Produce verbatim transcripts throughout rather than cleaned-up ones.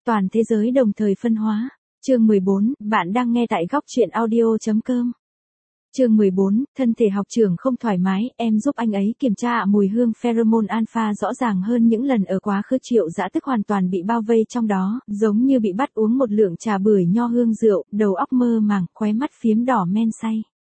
Toàn thế giới đồng thời phân hóa. Chương mười bốn, bạn đang nghe tại góc truyện audio chấm com. Chương mười bốn, thân thể học trưởng không thoải mái, em giúp anh ấy kiểm tra ạ. Mùi hương pheromone alpha rõ ràng hơn những lần ở quá khứ. Triệu Dã Tức hoàn toàn bị bao vây trong đó, giống như bị bắt uống một lượng trà bưởi nho hương rượu, đầu óc mơ màng, khóe mắt phiếm đỏ men say.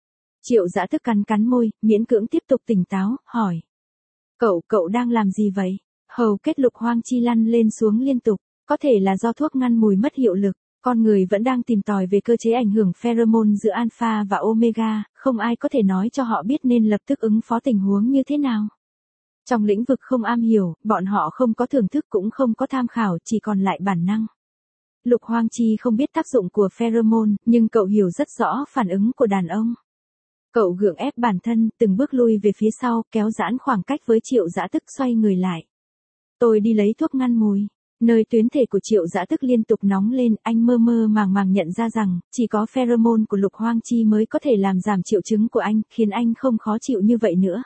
Triệu Dã Tức cắn cắn môi, miễn cưỡng tiếp tục tỉnh táo, hỏi. Cậu, cậu đang làm gì vậy? Hầu kết Lục Hoang Chi lăn lên xuống liên tục, có thể là do thuốc ngăn mùi mất hiệu lực. Con người vẫn đang tìm tòi về cơ chế ảnh hưởng pheromone giữa alpha và omega, không ai có thể nói cho họ biết nên lập tức ứng phó tình huống như thế nào. Trong lĩnh vực không am hiểu, bọn họ không có thưởng thức cũng không có tham khảo, chỉ còn lại bản năng. Lục Hoang Chi không biết tác dụng của pheromone, nhưng cậu hiểu rất rõ phản ứng của đàn ông. Cậu gượng ép bản thân, từng bước lui về phía sau, kéo giãn khoảng cách với Triệu Dã Tức, xoay người lại. Tôi đi lấy thuốc ngăn mùi. Nơi tuyến thể của Triệu Dã Tức liên tục nóng lên, anh mơ mơ màng màng nhận ra rằng, chỉ có pheromone của Lục Hoang Chi mới có thể làm giảm triệu chứng của anh, khiến anh không khó chịu như vậy nữa.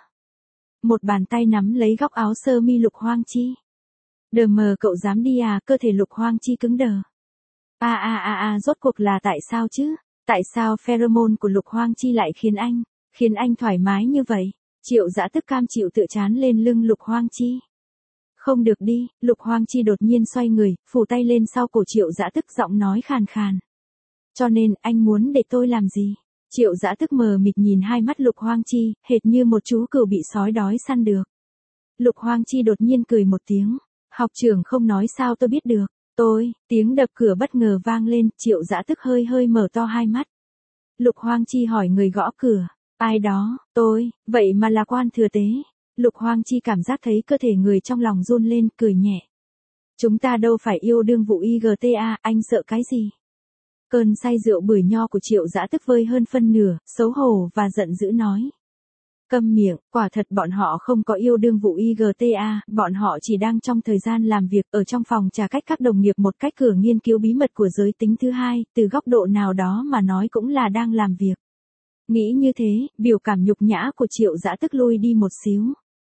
Một bàn tay nắm lấy góc áo sơ mi Lục Hoang Chi. Đờ mờ, cậu dám đi à? Cơ thể Lục Hoang Chi cứng đờ. A a a a, rốt cuộc là tại sao chứ? Tại sao pheromone của Lục Hoang Chi lại khiến anh, khiến anh thoải mái như vậy? Triệu Dã Tức cam chịu tựa trán lên lưng Lục Hoang Chi. Không được đi, Lục Hoang Chi đột nhiên xoay người, phủ tay lên sau cổ Triệu Dã Tức, giọng nói khàn khàn. Cho nên, anh muốn để tôi làm gì? Triệu Dã Tức mờ mịt nhìn hai mắt Lục Hoang Chi, hệt như một chú cừu bị sói đói săn được. Lục Hoang Chi đột nhiên cười một tiếng. Học trưởng không nói sao tôi biết được. Tôi, tiếng đập cửa bất ngờ vang lên, Triệu Dã Tức hơi hơi mở to hai mắt. Lục Hoang Chi hỏi người gõ cửa. Ai đó? Tôi, vậy mà là Quan Thừa Tế. Lục Hoang Chi cảm giác thấy cơ thể người trong lòng run lên, cười nhẹ. Chúng ta đâu phải yêu đương vụ i giê tê a, anh sợ cái gì? Cơn say rượu bưởi nho của Triệu Dã Tức vơi hơn phân nửa, xấu hổ và giận dữ nói. Câm miệng, quả thật bọn họ không có yêu đương vụ i giê tê a, bọn họ chỉ đang trong thời gian làm việc ở trong phòng trà cách các đồng nghiệp một cách cửa nghiên cứu bí mật của giới tính thứ hai, từ góc độ nào đó mà nói cũng là đang làm việc. Nghĩ như thế, biểu cảm nhục nhã của Triệu Dã Tức lui đi một xíu.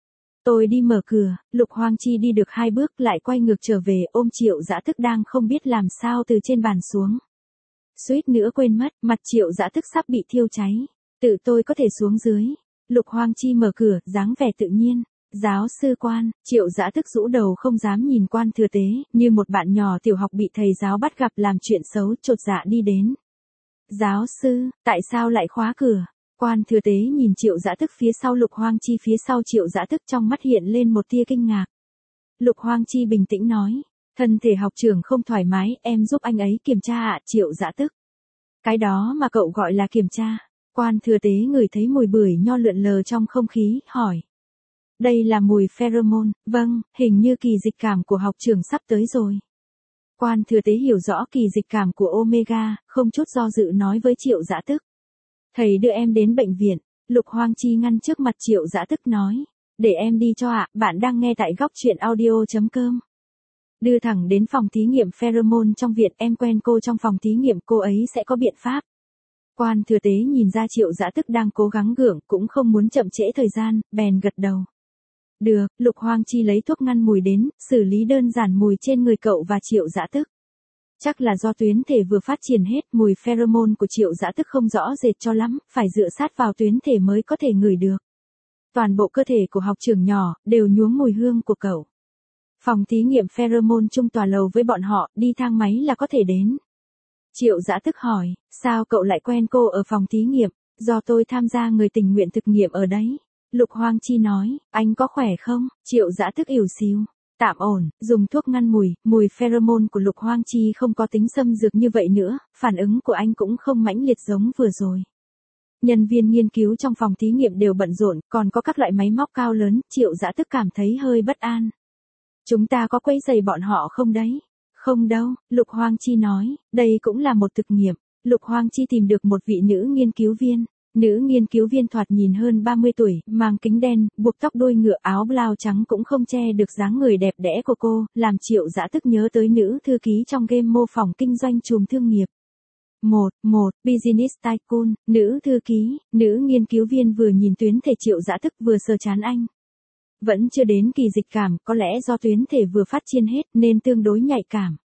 Tôi đi mở cửa, Lục Hoang Chi đi được hai bước lại quay ngược trở về, ôm Triệu Dã Tức đang không biết làm sao từ trên bàn xuống. Suýt nữa quên mất, mặt Triệu Dã Tức sắp bị thiêu cháy. Tự tôi có thể xuống dưới. Lục Hoang Chi mở cửa, dáng vẻ tự nhiên. Giáo sư Quan, Triệu Dã Tức rũ đầu không dám nhìn Quan Thừa Tế, như một bạn nhỏ tiểu học bị thầy giáo bắt gặp làm chuyện xấu, chột dạ đi đến. Giáo sư, tại sao lại khóa cửa? Quan Thừa Tế nhìn Triệu Dã Tức phía sau Lục Hoang Chi, phía sau Triệu Dã Tức trong mắt hiện lên một tia kinh ngạc. Lục Hoang Chi bình tĩnh nói, thân thể học trưởng không thoải mái, em giúp anh ấy kiểm tra ạ. Triệu Dã Tức. Cái đó mà cậu gọi là kiểm tra? Quan Thừa Tế ngửi thấy mùi bưởi nho lượn lờ trong không khí, hỏi. Đây là mùi pheromone, vâng, hình như kỳ dịch cảm của học trưởng sắp tới rồi. Quan Thừa Tế hiểu rõ kỳ dịch cảm của omega, không chút do dự nói với Triệu Dã Tức. Thầy đưa em đến bệnh viện. Lục Hoang Chi ngăn trước mặt Triệu Dã Tức nói. Để em đi cho ạ, bạn đang nghe tại góc truyện audio chấm com. Đưa thẳng đến phòng thí nghiệm pheromone trong viện, em quen cô trong phòng thí nghiệm, cô ấy sẽ có biện pháp. Quan Thừa Tế nhìn ra Triệu Dã Tức đang cố gắng gượng, cũng không muốn chậm trễ thời gian, bèn gật đầu. Được, Lục Hoang Chi lấy thuốc ngăn mùi đến, xử lý đơn giản mùi trên người cậu và Triệu Dã Tức. Chắc là do tuyến thể vừa phát triển hết, mùi pheromone của Triệu Dã Tức không rõ rệt cho lắm, phải dựa sát vào tuyến thể mới có thể ngửi được. Toàn bộ cơ thể của học trưởng nhỏ, đều nhuốm mùi hương của cậu. Phòng thí nghiệm pheromone chung tòa lầu với bọn họ, đi thang máy là có thể đến. Triệu Dã Tức hỏi, sao cậu lại quen cô ở phòng thí nghiệm? Do tôi tham gia người tình nguyện thực nghiệm ở đấy. Lục Hoang Chi nói, anh có khỏe không? Triệu Dã Tức ỉu xìu. Tạm ổn, dùng thuốc ngăn mùi, mùi pheromone của Lục Hoang Chi không có tính xâm dược như vậy nữa, phản ứng của anh cũng không mãnh liệt giống vừa rồi. Nhân viên nghiên cứu trong phòng thí nghiệm đều bận rộn, còn có các loại máy móc cao lớn, Triệu Dã Tức cảm thấy hơi bất an. Chúng ta có quấy rầy bọn họ không đấy? Không đâu, Lục Hoang Chi nói, đây cũng là một thực nghiệm. Lục Hoang Chi tìm được một vị nữ nghiên cứu viên. Nữ nghiên cứu viên thoạt nhìn hơn ba mươi tuổi, mang kính đen, buộc tóc đuôi ngựa, áo blau trắng cũng không che được dáng người đẹp đẽ của cô, làm Triệu Dã Tức nhớ tới nữ thư ký trong game mô phỏng kinh doanh chùm thương nghiệp. Một, một, Business Tycoon, nữ thư ký, nữ nghiên cứu viên vừa nhìn tuyến thể Triệu Dã Tức vừa sờ chán anh. Vẫn chưa đến kỳ dịch cảm, có lẽ do tuyến thể vừa phát triển hết nên tương đối nhạy cảm.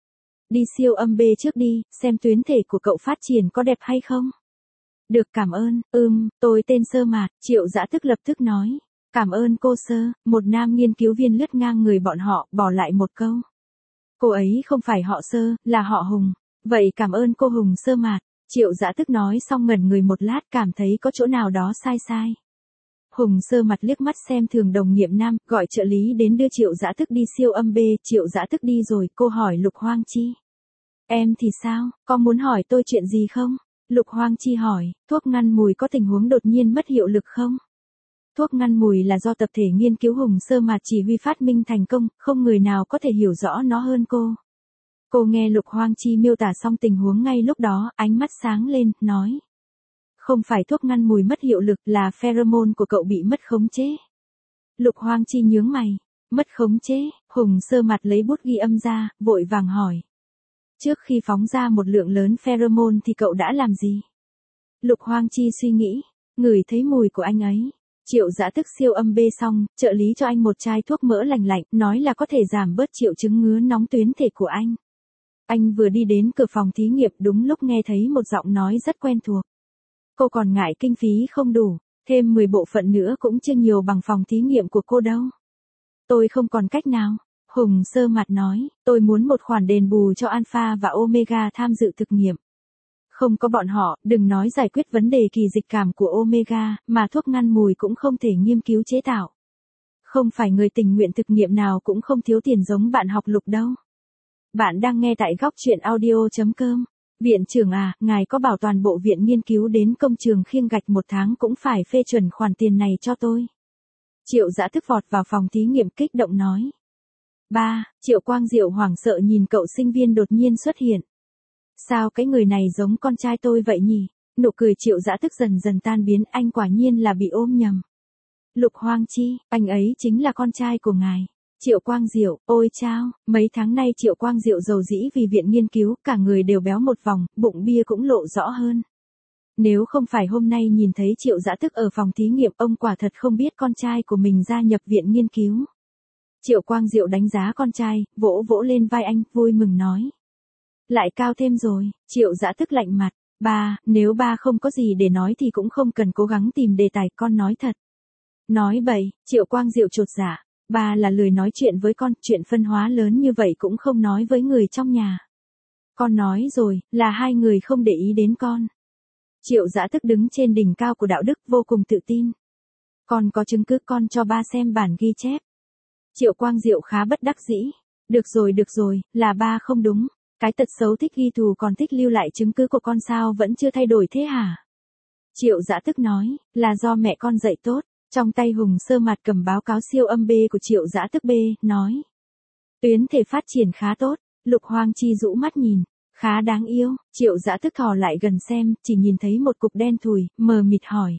đi siêu âm B trước đi, xem tuyến thể của cậu phát triển có đẹp hay không. Được, cảm ơn. Ừm, tôi tên Sơ Mạt, Triệu Dã Tức lập tức nói. Cảm ơn cô Sơ, một nam nghiên cứu viên lướt ngang người bọn họ, bỏ lại một câu. Cô ấy không phải họ Sơ, là họ Hùng. Vậy cảm ơn cô Hùng Sơ Mạt. Triệu Dã Tức nói xong ngẩn người một lát, cảm thấy có chỗ nào đó sai sai. Hùng Sơ Mặt liếc mắt xem thường đồng nghiệp nam, gọi trợ lý đến đưa Triệu Dã Tức đi siêu âm B. Triệu Dã Tức đi rồi, cô hỏi Lục Hoang Chi. Em thì sao, có muốn hỏi tôi chuyện gì không? Lục Hoang Chi hỏi, thuốc ngăn mùi có tình huống đột nhiên mất hiệu lực không? Thuốc ngăn mùi là do tập thể nghiên cứu Hùng Sơ Mạt chỉ huy phát minh thành công, không người nào có thể hiểu rõ nó hơn cô. Cô nghe Lục Hoang Chi miêu tả xong tình huống ngay lúc đó, ánh mắt sáng lên, nói. Không phải thuốc ngăn mùi mất hiệu lực, là pheromone của cậu bị mất khống chế. Lục Hoang Chi nhướng mày, mất khống chế, Hùng Sơ Mạt lấy bút ghi âm ra, vội vàng hỏi. Trước khi phóng ra một lượng lớn pheromone thì cậu đã làm gì? Lục Hoang Chi suy nghĩ, ngửi thấy mùi của anh ấy. Triệu Dã Tức siêu âm B xong, trợ lý cho anh một chai thuốc mỡ lành lạnh, nói là có thể giảm bớt triệu chứng ngứa nóng tuyến thể của anh. Anh vừa đi đến cửa phòng thí nghiệm đúng lúc nghe thấy một giọng nói rất quen thuộc. Cô còn ngại kinh phí không đủ, thêm mười bộ phận nữa cũng chưa nhiều bằng phòng thí nghiệm của cô đâu. Tôi không còn cách nào. Hùng Sơ Mạt nói, tôi muốn một khoản đền bù cho Alpha và Omega tham dự thực nghiệm. Không có bọn họ, đừng nói giải quyết vấn đề kỳ dịch cảm của Omega, mà thuốc ngăn mùi cũng không thể nghiên cứu chế tạo. Không phải người tình nguyện thực nghiệm nào cũng không thiếu tiền giống bạn học Lục đâu. Bạn đang nghe tại góc truyện audio chấm com. Viện trưởng à, ngài có bảo toàn bộ viện nghiên cứu đến công trường khiêng gạch một tháng cũng phải phê chuẩn khoản tiền này cho tôi. Triệu Dã Tức vọt vào phòng thí nghiệm kích động nói. Ba, Triệu Quang Diệu hoảng sợ nhìn cậu sinh viên đột nhiên xuất hiện. Sao cái người này giống con trai tôi vậy nhỉ? Nụ cười Triệu Dã Tức dần dần tan biến, anh quả nhiên là bị ôm nhầm. Lục Hoang Chi, anh ấy chính là con trai của ngài. Triệu Quang Diệu, ôi chao, mấy tháng nay Triệu Quang Diệu giàu dĩ vì viện nghiên cứu, cả người đều béo một vòng, bụng bia cũng lộ rõ hơn. Nếu không phải hôm nay nhìn thấy Triệu Dã Tức ở phòng thí nghiệm, ông quả thật không biết con trai của mình gia nhập viện nghiên cứu. Triệu Quang Diệu đánh giá con trai, vỗ vỗ lên vai anh, vui mừng nói. Lại cao thêm rồi, Triệu Dã Tức lạnh mặt. Ba, nếu ba không có gì để nói thì cũng không cần cố gắng tìm đề tài, con nói thật. Nói bậy, Triệu Quang Diệu chột dạ. Ba là lười nói chuyện với con, chuyện phân hóa lớn như vậy cũng không nói với người trong nhà. Con nói rồi, là hai người không để ý đến con. Triệu Dã Tức đứng trên đỉnh cao của đạo đức vô cùng tự tin. Con có chứng cứ, con cho ba xem bản ghi chép. Triệu Quang Diệu khá bất đắc dĩ. Được rồi được rồi, là ba không đúng. Cái tật xấu thích ghi thù còn thích lưu lại chứng cứ của con sao vẫn chưa thay đổi thế hả? Triệu Dã Tức nói, là do mẹ con dạy tốt. Trong tay Hùng Sơ Mạt cầm báo cáo siêu âm B của Triệu Dã Tức B, nói. Tuyến thể phát triển khá tốt, Lục Hoang Chi rũ mắt nhìn, khá đáng yêu, Triệu Dã Tức thò lại gần xem, chỉ nhìn thấy một cục đen thùi, mờ mịt hỏi.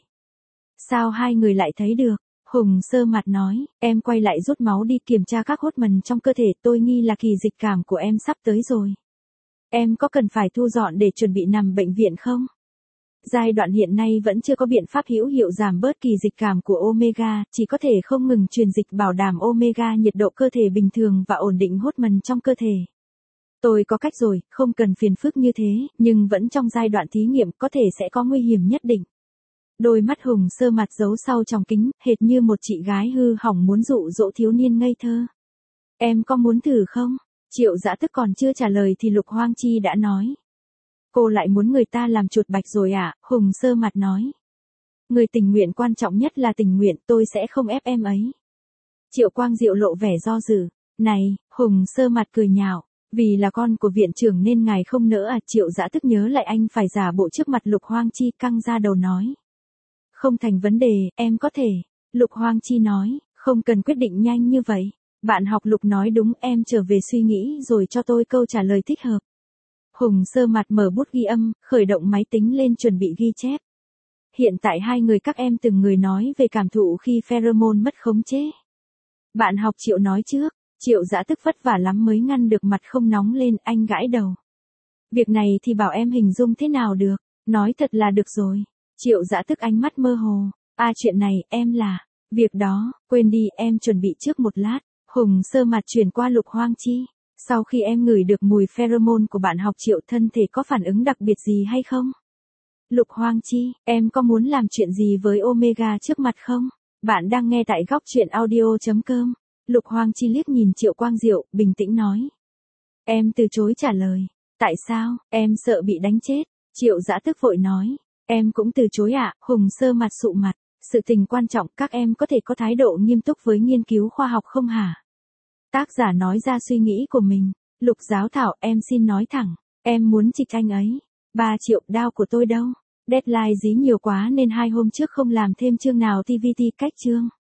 Sao hai người lại thấy được? Hùng Sơ Mạt nói, em quay lại rút máu đi kiểm tra các hốt mần trong cơ thể, tôi nghi là kỳ dịch cảm của em sắp tới rồi. Em có cần phải thu dọn để chuẩn bị nằm bệnh viện không? Giai đoạn hiện nay vẫn chưa có biện pháp hữu hiệu giảm bớt kỳ dịch cảm của Omega, chỉ có thể không ngừng truyền dịch bảo đảm Omega nhiệt độ cơ thể bình thường và ổn định hốt mần trong cơ thể. Tôi có cách rồi, không cần phiền phức như thế, nhưng vẫn trong giai đoạn thí nghiệm có thể sẽ có nguy hiểm nhất định. Đôi mắt Hùng Sơ Mạt giấu sau tròng kính, hệt như một chị gái hư hỏng muốn dụ dỗ thiếu niên ngây thơ. Em có muốn thử không? Triệu Dã Tức còn chưa trả lời thì Lục Hoang Chi đã nói. Cô lại muốn người ta làm chuột bạch rồi à? Hùng Sơ Mạt nói. Người tình nguyện quan trọng nhất là tình nguyện, tôi sẽ không ép em ấy. Triệu Quang Diệu lộ vẻ do dự. Này, Hùng Sơ Mạt cười nhạo. Vì là con của viện trưởng nên ngài không nỡ à? Triệu Dã Tức nhớ lại anh phải giả bộ trước mặt Lục Hoang Chi, căng ra đầu nói. Không thành vấn đề, em có thể. Lục Hoang Chi nói, không cần quyết định nhanh như vậy. Bạn học Lục nói đúng, em trở về suy nghĩ rồi cho tôi câu trả lời thích hợp. Hùng Sơ Mạt mở bút ghi âm, khởi động máy tính lên chuẩn bị ghi chép. Hiện tại hai người các em từng người nói về cảm thụ khi pheromone mất khống chế. Bạn học Triệu nói trước, Triệu Dã Tức vất vả lắm mới ngăn được mặt không nóng lên, anh gãi đầu. Việc này thì bảo em hình dung thế nào được, nói thật là được rồi. Triệu Dã Tức ánh mắt mơ hồ, à chuyện này, em là, việc đó, quên đi, em chuẩn bị trước một lát. Hùng Sơ Mạt chuyển qua Lục Hoang Chi. Sau khi em ngửi được mùi pheromone của bạn học Triệu, thân thể có phản ứng đặc biệt gì hay không? Lục Hoang Chi, em có muốn làm chuyện gì với Omega trước mặt không? Bạn đang nghe tại góc truyện audio.com. Lục Hoang Chi liếc nhìn Triệu Quang Diệu, bình tĩnh nói. Em từ chối trả lời. Tại sao, em sợ bị đánh chết? Triệu Dã tức vội nói. Em cũng từ chối ạ. Hùng Sơ mặt sụ mặt. Sự tình quan trọng, các em có thể có thái độ nghiêm túc với nghiên cứu khoa học không hả? Tác giả nói ra suy nghĩ của mình. Lục Giáo Thảo, em xin nói thẳng. Em muốn trịch anh ấy. Ba triệu, đao của tôi đâu? Deadline dí nhiều quá nên hai hôm trước không làm thêm chương nào tê vê tê cách chương.